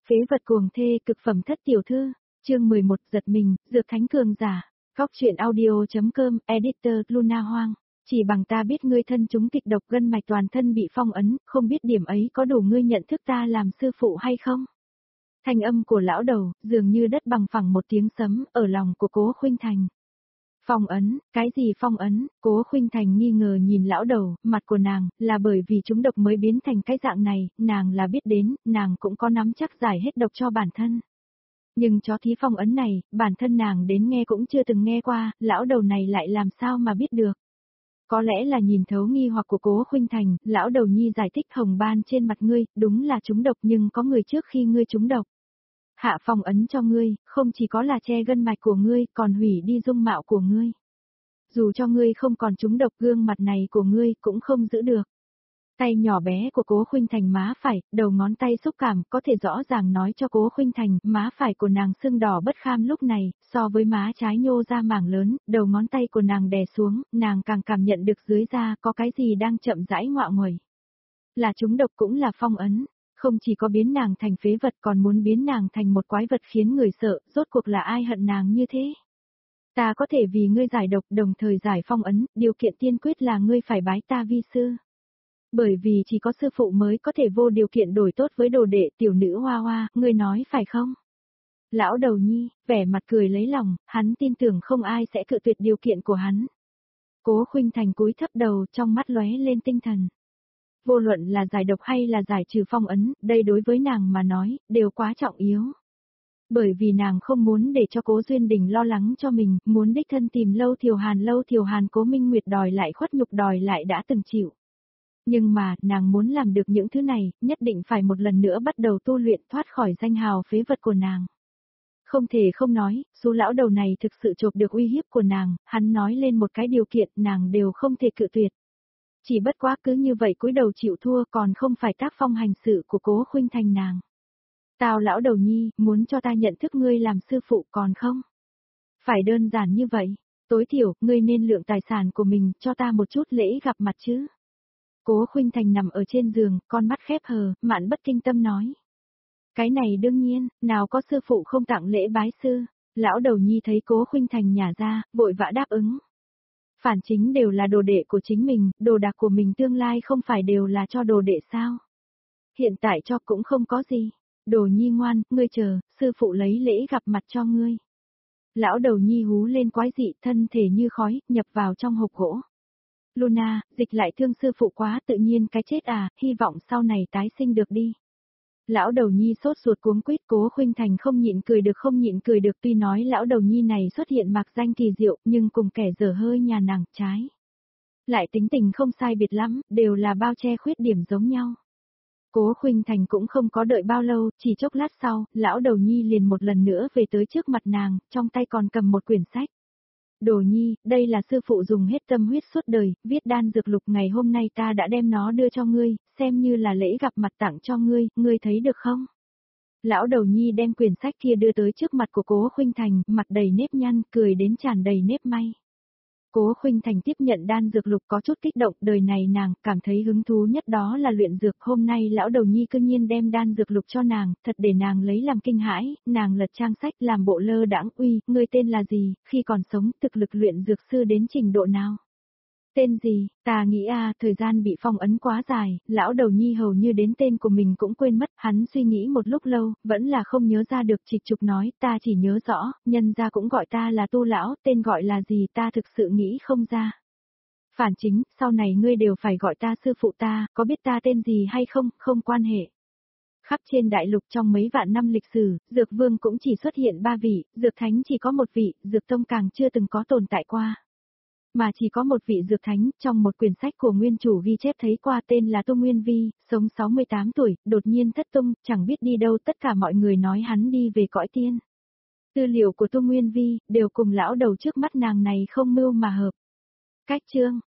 Phế vật cuồng thê cực phẩm thất tiểu thư, chương 11 giật mình, dược thánh cường giả, góc truyện audio.com, editor Luna Hoang, chỉ bằng ta biết ngươi thân chúng kịch độc gân mạch toàn thân bị phong ấn, không biết điểm ấy có đủ ngươi nhận thức ta làm sư phụ hay không? Thanh âm của lão đầu, dường như đất bằng phẳng một tiếng sấm, ở lòng của Cố Khuynh Thành. Phong ấn, cái gì phong ấn? Cố Khuynh Thành nghi ngờ nhìn lão đầu, mặt của nàng, là bởi vì chúng độc mới biến thành cái dạng này, nàng là biết đến, nàng cũng có nắm chắc giải hết độc cho bản thân. Nhưng chó thí phong ấn này, bản thân nàng đến nghe cũng chưa từng nghe qua, lão đầu này lại làm sao mà biết được. Có lẽ là nhìn thấu nghi hoặc của Cố Khuynh Thành, lão đầu nhi giải thích hồng ban trên mặt ngươi, đúng là trúng độc nhưng có người trước khi ngươi trúng độc. Hạ phong ấn cho ngươi, không chỉ có là che gân mạch của ngươi, còn hủy đi dung mạo của ngươi. Dù cho ngươi không còn trúng độc, gương mặt này của ngươi cũng không giữ được. Tay nhỏ bé của Cố Khuynh Thành má phải, đầu ngón tay xúc cảm, có thể rõ ràng nói cho Cố Khuynh Thành, má phải của nàng sưng đỏ bất kham lúc này, so với má trái nhô ra mảng lớn, đầu ngón tay của nàng đè xuống, nàng càng cảm nhận được dưới da có cái gì đang chậm rãi ngoạ nguậy. Là trúng độc cũng là phong ấn. Không chỉ có biến nàng thành phế vật còn muốn biến nàng thành một quái vật khiến người sợ, rốt cuộc là ai hận nàng như thế. Ta có thể vì ngươi giải độc đồng thời giải phong ấn, điều kiện tiên quyết là ngươi phải bái ta vi sư. Bởi vì chỉ có sư phụ mới có thể vô điều kiện đổi tốt với đồ đệ tiểu nữ Hoa Hoa, ngươi nói phải không? Lão đầu nhi, vẻ mặt cười lấy lòng, hắn tin tưởng không ai sẽ cự tuyệt điều kiện của hắn. Cố Khuynh Thành cúi thấp đầu trong mắt lóe lên tinh thần. Vô luận là giải độc hay là giải trừ phong ấn, đây đối với nàng mà nói, đều quá trọng yếu. Bởi vì nàng không muốn để cho Cố Duyên Đình lo lắng cho mình, muốn đích thân tìm Lâu Thiều Hàn Cố Minh Nguyệt đòi lại khuất nhục đòi lại đã từng chịu. Nhưng mà, nàng muốn làm được những thứ này, nhất định phải một lần nữa bắt đầu tu luyện thoát khỏi danh hào phế vật của nàng. Không thể không nói, số lão đầu này thực sự chộp được uy hiếp của nàng, hắn nói lên một cái điều kiện nàng đều không thể cự tuyệt. Chỉ bất quá cứ như vậy cúi đầu chịu thua còn không phải tác phong hành sự của Cố Khuynh Thành nàng. Tao lão đầu nhi, muốn cho ta nhận thức ngươi làm sư phụ còn không? Phải đơn giản như vậy, tối thiểu, ngươi nên lượng tài sản của mình cho ta một chút lễ gặp mặt chứ. Cố Khuynh Thành nằm ở trên giường, con mắt khép hờ, Mạn Bất Kinh Tâm nói. Cái này đương nhiên, nào có sư phụ không tặng lễ bái sư, lão đầu nhi thấy Cố Khuynh Thành nhả ra, vội vã đáp ứng. Phản chính đều là đồ đệ của chính mình, đồ đạc của mình tương lai không phải đều là cho đồ đệ sao? Hiện tại cho cũng không có gì. Đồ nhi ngoan, ngươi chờ, sư phụ lấy lễ gặp mặt cho ngươi. Lão đầu nhi hú lên quái dị, thân thể như khói, nhập vào trong hộp gỗ. Luna, dịch lại thương sư phụ quá tự nhiên cái chết à, hy vọng sau này tái sinh được đi. Lão đầu nhi sốt ruột cuống quýt. Cố Khuynh Thành không nhịn cười được tuy nói lão đầu nhi này xuất hiện mạc danh kỳ diệu nhưng cùng kẻ dở hơi nhà nàng trái. Lại tính tình không sai biệt lắm, đều là bao che khuyết điểm giống nhau. Cố Khuynh Thành cũng không có đợi bao lâu, chỉ chốc lát sau, lão đầu nhi liền một lần nữa về tới trước mặt nàng, trong tay còn cầm một quyển sách. Đồ nhi, đây là sư phụ dùng hết tâm huyết suốt đời, viết đan dược lục ngày hôm nay ta đã đem nó đưa cho ngươi, xem như là lễ gặp mặt tặng cho ngươi, ngươi thấy được không? Lão đầu nhi đem quyển sách kia đưa tới trước mặt của Cố Khuynh Thành, mặt đầy nếp nhăn, cười đến tràn đầy nếp may. Cố Khuynh Thành tiếp nhận đan dược lục có chút kích động, đời này nàng cảm thấy hứng thú nhất đó là luyện dược, hôm nay lão đầu nhi cư nhiên đem đan dược lục cho nàng, thật để nàng lấy làm kinh hãi, nàng lật trang sách làm bộ lơ đãng, uy, ngươi tên là gì, khi còn sống thực lực luyện dược sư đến trình độ nào? Tên gì, ta nghĩ thời gian bị phong ấn quá dài, lão đầu nhi hầu như đến tên của mình cũng quên mất, hắn suy nghĩ một lúc lâu, vẫn là không nhớ ra được, trịch trục nói, ta chỉ nhớ rõ, nhân gia cũng gọi ta là Tu lão, tên gọi là gì ta thực sự nghĩ không ra. Phản chính, sau này ngươi đều phải gọi ta sư phụ ta, có biết ta tên gì hay không, không quan hệ. Khắp trên đại lục trong mấy vạn năm lịch sử, dược vương cũng chỉ xuất hiện 3 vị, dược thánh chỉ có 1 vị, dược tông càng chưa từng có tồn tại qua. Mà chỉ có 1 vị dược thánh, trong một quyển sách của nguyên chủ ghi chép thấy qua tên là Tu Nguyên Vi, sống 68 tuổi, đột nhiên thất tung, chẳng biết đi đâu, tất cả mọi người nói hắn đi về cõi tiên. Tư liệu của Tu Nguyên Vi, đều cùng lão đầu trước mắt nàng này không mưu mà hợp. Cách chương,